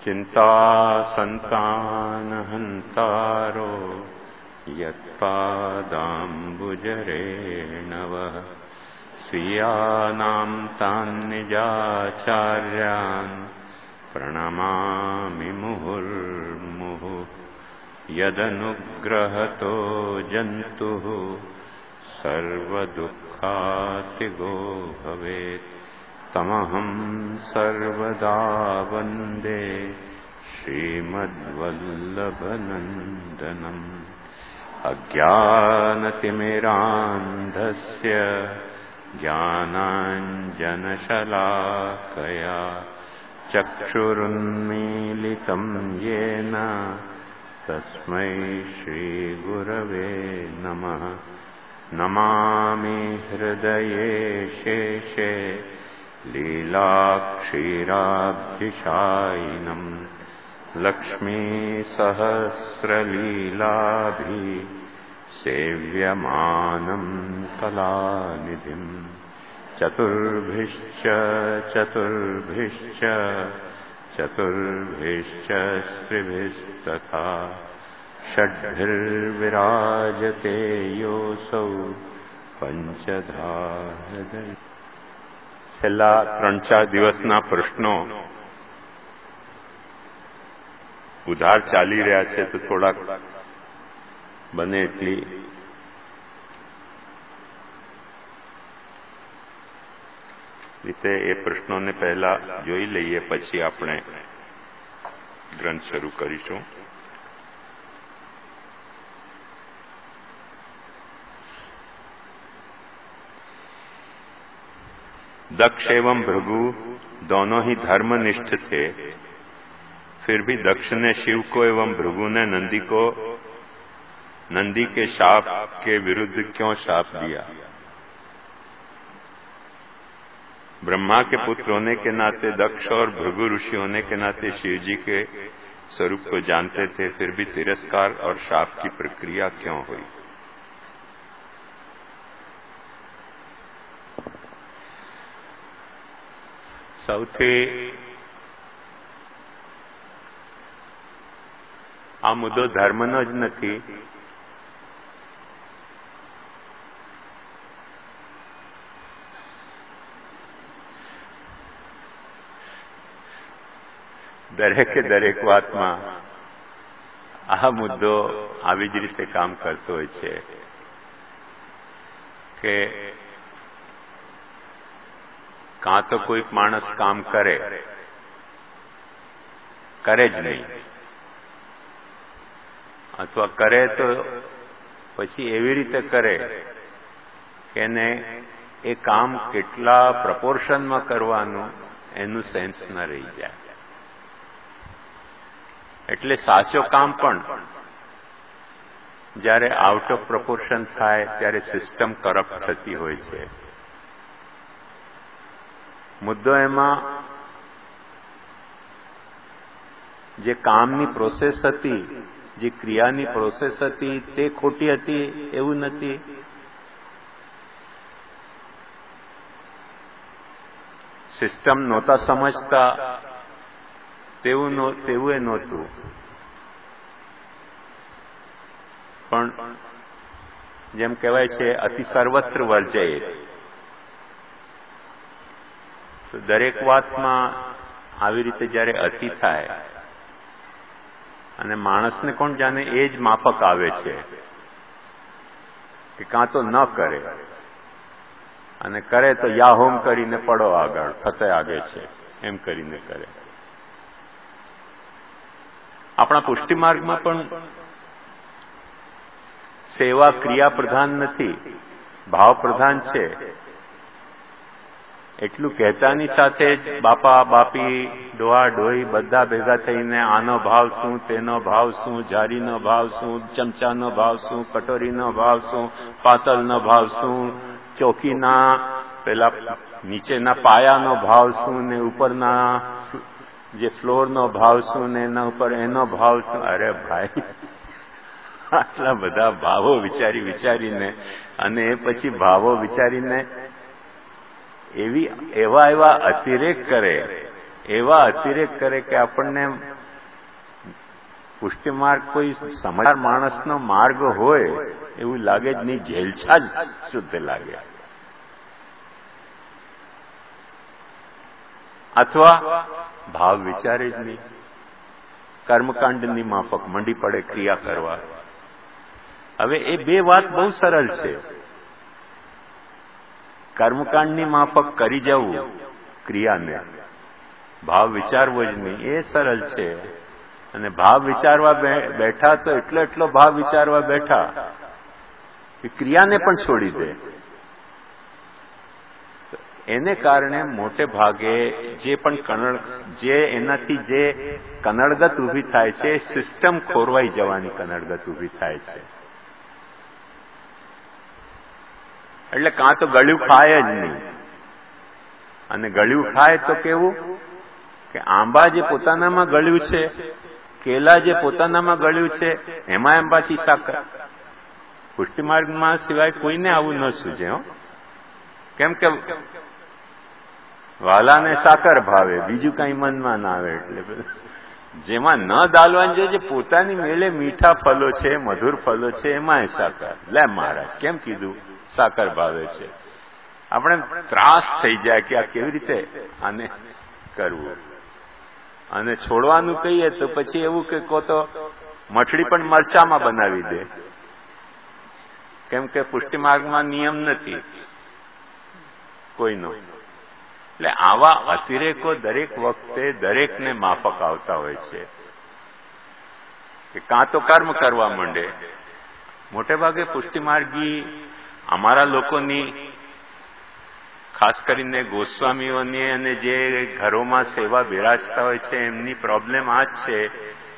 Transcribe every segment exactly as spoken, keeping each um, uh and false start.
चिंता संतान हंतारो यत्पादाम्बुजरेणवः स्वीयानां तान् निजाचार्यान् प्रणमामि मुहुर्मुहुः यदनुग्रहतो जन्तुः सर्वदुःखातिगो भवेत् तमहं सर्वदा वन्दे श्रीमद्वल्लभनन्दनम् अज्ञानतिमिरान्धस्य ज्ञानाञ्जनशलाकया चक्षुरुन्मीलितं येन तस्मै श्रीगुरवे नमः। नमामि हृदये शेषे लीलाक्षीराब्धिशायिनम् लक्ष्मीसहस्रलीलाभि सेव्यमानं कलानिधिम् चतुर्भिश्च चतुर्भिश्च चतुर्भिश्च स्त्रिभिस्तथा षड्भिर्विराजते योऽसौ पंचधा हृदय। છેલ્લા ત્રણ ચાર દિવસના પ્રશ્નો ઉધાર ચાલી રહ્યા છે, તો થોડાક બને એટલી રીતે એ પ્રશ્નોને પહેલા જોઈ લઈએ, પછી આપણે ગ્રંથ શરૂ કરીશું. दक्ष एवं भृगु दोनों ही धर्मनिष्ठ थे, फिर भी दक्ष ने शिव को एवं भृगु ने नंदी को नंदी के शाप के विरुद्ध क्यों शाप दिया? ब्रह्मा के पुत्र होने के नाते दक्ष और भृगु ऋषि होने के नाते शिव जी के स्वरूप को जानते थे, फिर भी तिरस्कार और शाप की प्रक्रिया क्यों हुई? સૌથી આ મુદ્દો ધર્મનો જ નથી, દરેકે દરેક વાતમાં આ મુદ્દો આવી જ રીતે કામ કરતો હોય છે કે કાં તો કોઈ માણસ કામ કરે કરે જ નહીં, અથવા કરે તો પછી એવી રીતે કરે કે એને એ કામ કેટલા પ્રપોર્શનમાં કરવાનું એનું સેન્સ ન રહી જાય. એટલે સાચો કામ પણ જ્યારે આઉટ ઓફ પ્રપોર્શન થાય ત્યારે સિસ્ટમ કરપ્ટ થતી હોય છે. મુદ્દો એમાં જે કામની પ્રોસેસ હતી, જે ક્રિયાની પ્રોસેસ હતી તે ખોટી હતી એવું નથી. સિસ્ટમ નહોતા સમજતા તેવું તેવું એ નહોતું, પણ જેમ કહેવાય છે અતિ સર્વત્ર વર્જયે. દરેક વાતમાં આવી રીતે જયારે અતિ થાય અને માણસને કોણ જાણે એ જ માફક આવે છે કે કાં તો ન કરે અને કરે તો યા હોમ કરીને પડો આગળ ફતે આગે છે એમ કરીને કરે. આપણા પુષ્ટિ માર્ગમાં પણ સેવા ક્રિયા પ્રધાન નથી, ભાવ પ્રધાન છે. એટલું કહેતાની સાથે જ બાપા બાપી ડોહા ડોહી બધા ભેગા થઈને આનો ભાવ શું, તેનો ભાવ શું, જારીનો ભાવ શું, ચમચાનો ભાવ શું, કટોરીનો ભાવ શું, પાતળનો ભાવ શું, ચોકીના પેલા નીચેના પાયાનો ભાવ શું ને ઉપરના જે ફ્લોરનો ભાવ શું ને એના ઉપર એનો ભાવ શું. અરે ભાઈ, આટલા બધા ભાવો વિચારી વિચારીને અને એ પછી ભાવો વિચારીને એવી એવા એવા અતિરેક કરે એવા અતિરેક કરે કે આપણને પુષ્ટિ માર્ગ કોઈ સમજદાર માણસનો માર્ગ હોય એવું લાગે જ નહીં, ઘેલછા જ શુદ્ધ લાગે. અથવા ભાવ વિચારે જ નહીં, કર્મકાંડની માફક મંડી પડે ક્રિયા કરવા. હવે એ બે વાત બહુ સરળ છે. કર્મકાંડની માફક કરી જવું ક્રિયાને, ભાવ વિચારવો જ નહીં, એ સરળ છે. અને ભાવ વિચારવા બેઠા તો એટલો એટલો ભાવ વિચારવા બેઠા કે ક્રિયાને પણ છોડી દે. એને કારણે મોટે ભાગે જે પણ કનડ જે એનાથી જે કનડગત ઊભી થાય છે, સિસ્ટમ ખોરવાઈ જવાની કનડગત ઊભી થાય છે. એટલે કાં તો ગળ્યું ખાય જ નહીં, અને ગળ્યું ખાય તો કેવું કે આંબા જે પોતાનામાં ગળ્યું છે, કેલા જે પોતાનામાં ગળ્યું છે, એમાં એમ પાછી સાકર. પુષ્ટિ માર્ગમાં સિવાય કોઈને આવું ન સૂજે. હો, કેમ કે વાલાને સાકર ભાવે, બીજું કઈ મનમાં ના આવે. એટલે જેમાં ન દાલવાની જોઈએ, પોતાની મેળે મીઠા ફલો છે, મધુર ફલો છે, એમાં સાકર. લે મહારાજ કેમ કીધું સાકર ભાવે છે? આપણે ત્રાસ થઈ જાય કે આ કેવી રીતે આને કરવું. અને છોડવાનું કહીએ તો પછી એવું કે કો તો મઠડી પણ મરચામાં બનાવી દે, કેમ કે પુષ્ટિ માર્ગમાં નિયમ નથી કોઈનો. એટલે આવા અતિરેકો દરેક વખતે દરેકને માફક આવતા હોય છે કે કાં તો કર્મ કરવા માંડે. મોટે ભાગે પુષ્ટિ માર્ગી અમારા લોકોની, ખાસ કરીને ગોસ્વામીઓની અને જે ઘરોમાં સેવા બિરાજતા હોય છે, એમની પ્રોબ્લેમ આ જ છે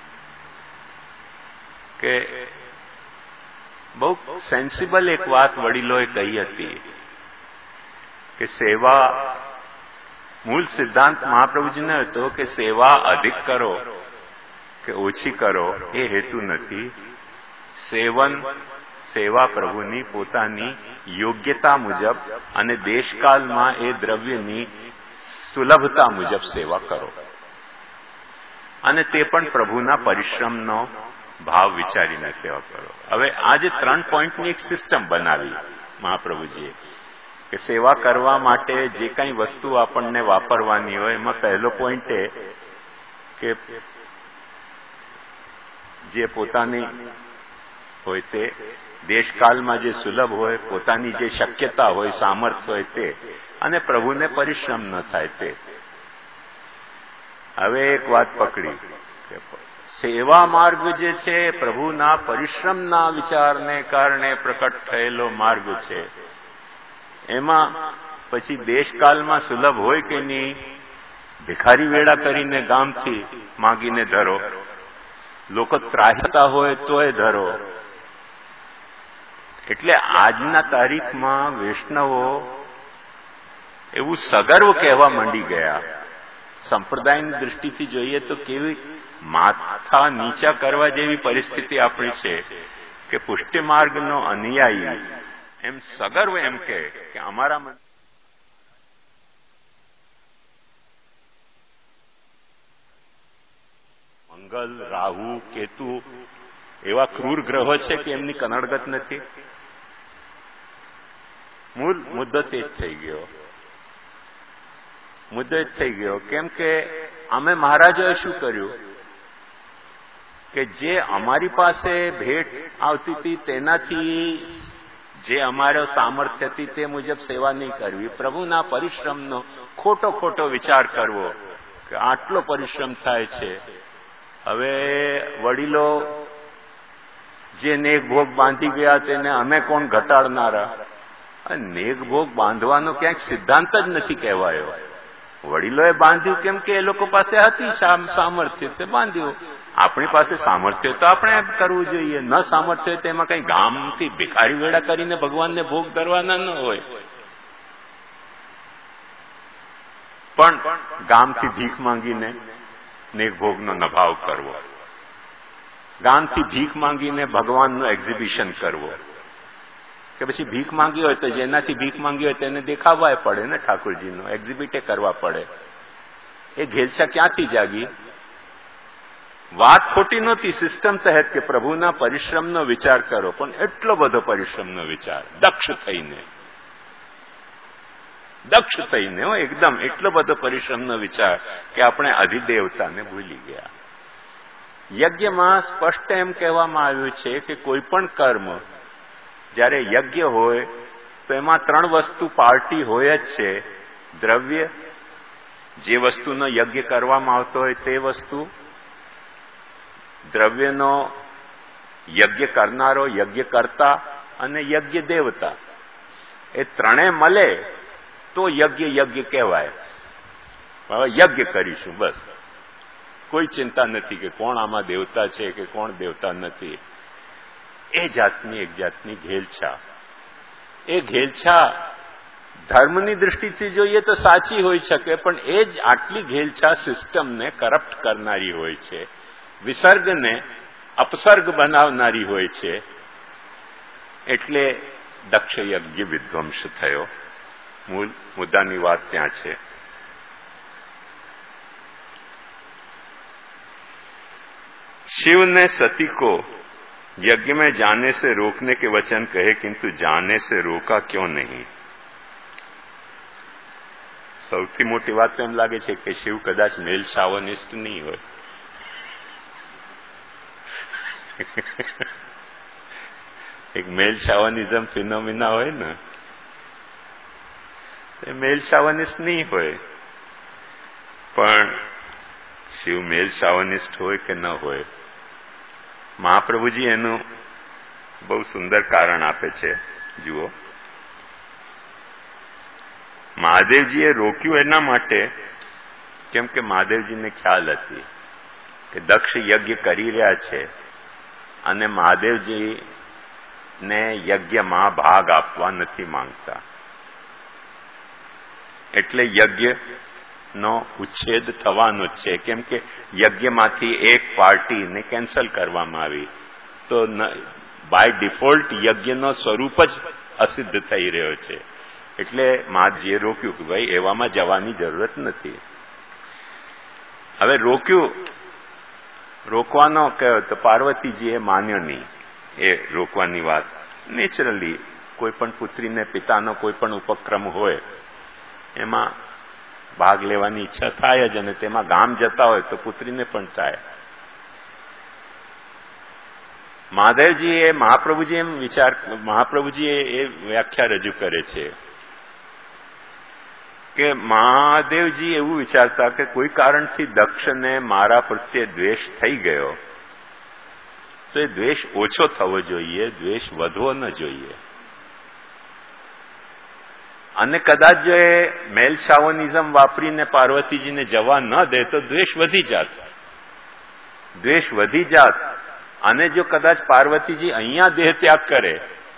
કે બહુ સેન્સિબલ એક વાત વડીલોએ કહી હતી કે સેવા, મૂળ સિદ્ધાંત મહાપ્રભુજીનો હતો કે સેવા અધિક કરો કે ઓછી કરો એ હેતુ નથી. સેવન સેવા પ્રભુની પોતાની યોગ્યતા મુજબ અને દેશકાલમાં એ દ્રવ્યની સુલભતા મુજબ સેવા કરો, અને તે પણ પ્રભુના પરિશ્રમનો ભાવ વિચારીને સેવા કરો. હવે આજે ત્રણ પોઈન્ટની એક સિસ્ટમ બનાવી મહાપ્રભુજીએ કે સેવા કરવા માટે જે કંઈ વસ્તુ આપણને વાપરવાની હોય, એમાં પહેલો પોઈન્ટ એ કે જે પોતાની હોય તે, દેશકાલમાં જે સુલભ હોય, પોતાની જે શક્યતા હોય, સામર્થ્ય હોય તે, અને પ્રભુને પરિશ્રમ ન થાય તે. હવે એક વાત પકડી કે સેવા માર્ગ જે છે પ્રભુના પરિશ્રમના વિચારને કારણે પ્રકટ થયેલો માર્ગ છે. એમાં પછી દેશકાલમાં સુલભ હોય કે નહીં, ભિખારી વેળા કરીને ગામથી માંગીને ધરો, લોકો ત્રાહિતા હોય તોય ધરો. એટલે આજના તારીખમાં વૈષ્ણવો એવું સગર્વ કહેવા માંડી ગયા. સંપ્રદાયની દૃષ્ટિથી જોઈએ તો કેવી માથા નીચા કરવા જેવી પરિસ્થિતિ આપણી છે કે પુષ્ટિ માર્ગનો અનુયાયી એમ સગર્વ એમ કે અમારા મંગલ, રાહુ, કેતુ એવા ક્રૂર ગ્રહો છે કે એમની કનડગત નથી. મૂળ મુદ્દો તે જ થઈ ગયો, મુદ્દો જ થઈ ગયો. કેમ કે અમે મહારાજોએ શું કર્યું કે જે અમારી પાસે ભેટ આવતી હતી તેનાથી જે અમારો સામર્થ્ય હતી તે મુજબ સેવા નહીં કરવી, પ્રભુના પરિશ્રમનો ખોટો ખોટો વિચાર કરવો કે આટલો પરિશ્રમ થાય છે. હવે વડીલો જે નેક ભોગ બાંધી ગયા તેને અમે કોણ ઘટાડનારા? નેક ભોગ બાંધવાનો ક્યાંક સિદ્ધાંત જ નથી કહેવાયો. વડીલોએ બાંધ્યું કેમ કે એ લોકો પાસે હતી સામર્થ્ય, તે બાંધ્યું. આપણી પાસે સામર્થ્ય તો આપણે કરવું જોઈએ, ન સામર્થ્ય હોય તો એમાં કઈ ગામથી ભિખારી વેળા કરીને ભગવાનને ભોગ કરવાના ન હોય. પણ ગામથી ભીખ માંગીને નેક ભોગનો નભાવ કરવો, ગામથી ભીખ માંગીને ભગવાનનું એક્ઝિબિશન કરવો, કે પછી ભીખ માંગી હોય તો જેનાથી ભીખ માંગી હોય તેને દેખાવાય પડે ને, ઠાકોરજીનો એક્ઝિબિટે કરવા પડે. એ ઘેલછા ક્યાંથી જાગી? વાત ખોટી નહોતી સિસ્ટમ તહેત કે પ્રભુના પરિશ્રમનો વિચાર કરો, પણ એટલો બધો પરિશ્રમનો વિચાર દક્ષ થઈને દક્ષ થઈને હો એકદમ એટલો બધો પરિશ્રમનો વિચાર કે આપણે અધિદેવતાને ભૂલી ગયા. યજ્ઞમાં સ્પષ્ટ એમ કહેવામાં આવ્યું છે કે કોઈ પણ કર્મ જ્યારે યજ્ઞ હોય તો એમાં ત્રણ વસ્તુ પાર્ટી હોય જ છે. દ્રવ્ય, જે વસ્તુનો યજ્ઞ કરવામાં આવતો હોય તે વસ્તુ, દ્રવ્યનો યજ્ઞ કરનારો, યજ્ઞ કરતા અને યજ્ઞ દેવતા. એ ત્રણે મળે તો યજ્ઞ યજ્ઞ કહેવાય. હવે યજ્ઞ કરીશું બસ, કોઈ ચિંતા નથી કે કોણ આમાં દેવતા છે કે કોણ દેવતા નથી. એ જાતની એક જાતની ઘેલછા. એ ઘેલછા ધર્મની દૃષ્ટિથી જોઈએ તો સાચી હોઈ શકે, પણ એ જ આટલી ઘેલછા સિસ્ટમને કરપ્ટ કરનારી હોય છે, વિસર્ગને અપસર્ગ બનાવનારી હોય છે. એટલે દક્ષ યજ્ઞ વિધ્વંસ થયો. મૂળ મુદ્દાની વાત ત્યાં છે. शिव ने सती को यज्ञ में जाने से रोकने के वचन कहे, किंतु जाने से रोका क्यों नहीं? સૌથી મોટી વાત તો એમ લાગે છે કે શિવ કદાચ મેલ શાવનિસ્ટ નહીં હોય. એક મેલ શાવનિઝમ ફિનોમિના હોય ને, એ મેલ શાવનિસ્ટ નહીં હોય. પણ શિવ મેલ શાવનિસ્ટ હોય કે ન હોય, મહાપ્રભુજી એનું બહુ સુંદર કારણ આપે છે. જુઓ, મહાદેવજીએ રોક્યું એના માટે કેમ કે મહાદેવજીને ખ્યાલ હતી કે દક્ષ યજ્ઞ કરી રહ્યા છે અને મહાદેવજીને યજ્ઞમાં ભાગ આપવા નથી માંગતા. એટલે યજ્ઞનો ઉચ્છેદ થવાનો જ છે, કેમ કે યજ્ઞમાંથી એક પાર્ટીને કેન્સલ કરવામાં આવી તો બાય ડિફોલ્ટ યજ્ઞનો સ્વરૂપ જ અસિદ્ધ થઈ રહ્યો છે. એટલે મહાદેવજીએ રોક્યું કે ભાઈ એવામાં જવાની જરૂરત નથી. હવે રોક્યું, રોકવાનો કયો તો પાર્વતીજીએ માન્યો નહીં એ રોકવાની વાત. નેચરલી કોઈ પણ પુત્રીને પિતાનો કોઈ પણ ઉપક્રમ હોય એમાં ભાગ લેવાની ઈચ્છા થાય જ, અને તેમાં ગામ જતા હોય તો પુત્રીને પણ થાય. મહાદેવજીએ મહાપ્રભુજી એમ વિચાર મહાપ્રભુજીએ એ વ્યાખ્યા રજૂ કરે છે કે મહાદેવજી એવું વિચારતા કે કોઈ કારણથી દક્ષને મારા પ્રત્યે દ્વેષ થઈ ગયો તો એ દ્વેષ ઓછો થવો જોઈએ, દ્વેષ વધવો ન જોઈએ. અને કદાચ જો એ મેલ શાવનિઝમ વાપરીને પાર્વતીજીને જવા ન દે તો દ્વેષ વધી જાત. દ્વેષ વધી જાત અને જો કદાચ પાર્વતીજી અહીંયા દેહ ત્યાગ કરે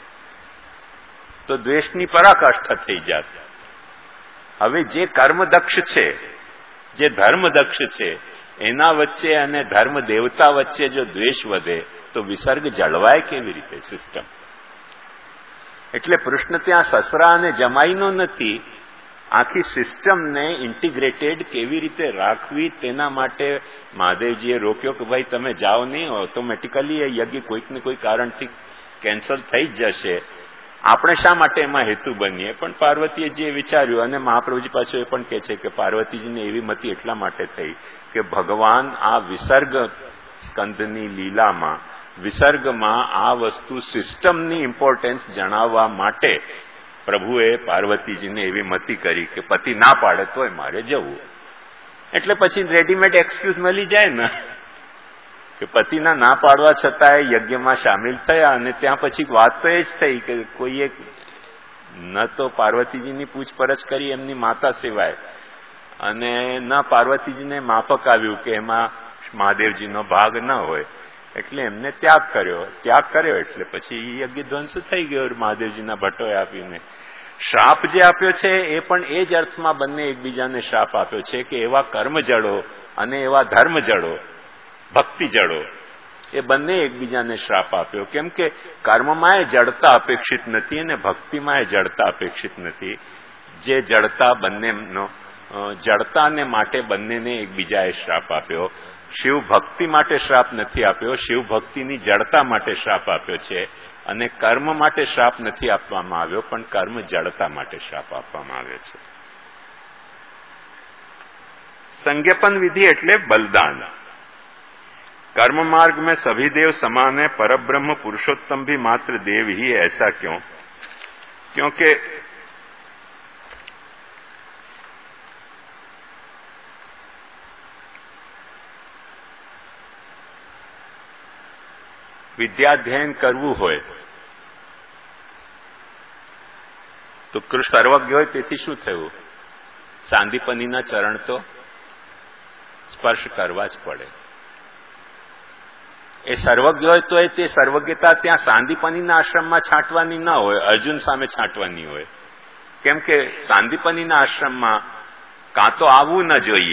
તો દ્વેષની પરાકાષ્ઠા થઈ જાત. હવે જે કર્મદક્ષ છે, જે ધર્મદક્ષ છે, એના વચ્ચે અને ધર્મ દેવતા વચ્ચે જો દ્વેષ વધે તો વિસર્ગ જળવાય કેવી રીતે સિસ્ટમ? એટલે પ્રશ્ન ત્યાં સસરા અને જમાઈનો નથી, આખી સિસ્ટમને ઇન્ટિગ્રેટેડ કેવી રીતે રાખવી તેના માટે મહાદેવજીએ રોક્યો કે ભાઈ તમે જાઓ નહીં, ઓટોમેટિકલી એ યજ્ઞ કોઈક ને કોઈ કારણથી કેન્સલ થઈ જ જશે. આપણે શા માટે એમાં હેતુ બનીએ? પણ પાર્વતીએ જે વિચાર્યું, અને મહાપ્રભુજી પાછું એ પણ કહે છે કે પાર્વતીજીને એવી મતિ એટલા માટે થઈ કે ભગવાન આ વિસર્ગ સ્કંદની લીલામાં, વિસર્ગમાં આ વસ્તુ સિસ્ટમની ઇમ્પોર્ટન્સ જણાવવા માટે પ્રભુએ પાર્વતીજીને એવી મતિ કરી કે પતિ ના પાડે તોય મારે જવું. એટલે પછી રેડીમેડ એક્સક્યુઝ મળી જાય ને કે પતિના ના પાડવા છતાં યજ્ઞમાં સામેલ થયા. અને ત્યાં પછી વાત તો એ જ થઈ કે કોઈએ ન તો પાર્વતીજીની પૂછપરછ કરી એમની માતા સિવાય, અને ન પાર્વતીજીને માફક આવ્યું કે એમાં મહાદેવજીનો ભાગ ન હોય, એટલે એમને ત્યાગ કર્યો. ત્યાગ કર્યો એટલે પછી યજ્ઞ ધ્વંસ થઈ ગયો મહાદેવજીના ભટ્ટોએ આપીને. શ્રાપ જે આપ્યો છે એ પણ એ જ અર્થમાં બંને એકબીજાને શ્રાપ આપ્યો છે કે એવા કર્મ જડો અને એવા ધર્મ જડો, ભક્તિ જડો, એ બંને એકબીજાને શ્રાપ આપ્યો. કેમ કે કર્મમાં એ જડતા અપેક્ષિત નથી અને ભક્તિમાં એ જડતા અપેક્ષિત નથી. જે જડતા બંનેનો જડતાને માટે બંનેને એકબીજાએ શ્રાપ આપ્યો. શિવ ભક્તિ માટે શ્રાપ નથી આપ્યો, શિવ ભક્તિની જડતા માટે શ્રાપ આપ્યો છે. અને કર્મ માટે શ્રાપ નથી આપવામાં આવ્યો, પણ કર્મ જડતા માટે શ્રાપ આપવામાં આવ્યો છે. संज्ञापन विधि એટલે बलिदान. कर्म मार्ग में सभी देव समान है, परब्रह्म पुरुषोत्तम भी मात्र देव ही है. ऐसा क्यों? क्योंकि વિદ્યાધ્યયન કરવું હોય તો કૃષ્ણ સર્વજ્ઞ હોય, તેથી શું થયું? સાંદીપનીના ચરણ તો સ્પર્શ કરવા જ પડે. એ સર્વજ્ઞ હોય તો તે સર્વજ્ઞતા ત્યાં સાંદીપનીના આશ્રમમાં છાંટવાની ન હોય, અર્જુન સામે છાંટવાની હોય. કેમ કે સાંદીપનીના આશ્રમમાં કાં તો આવવું ન જોઈએ,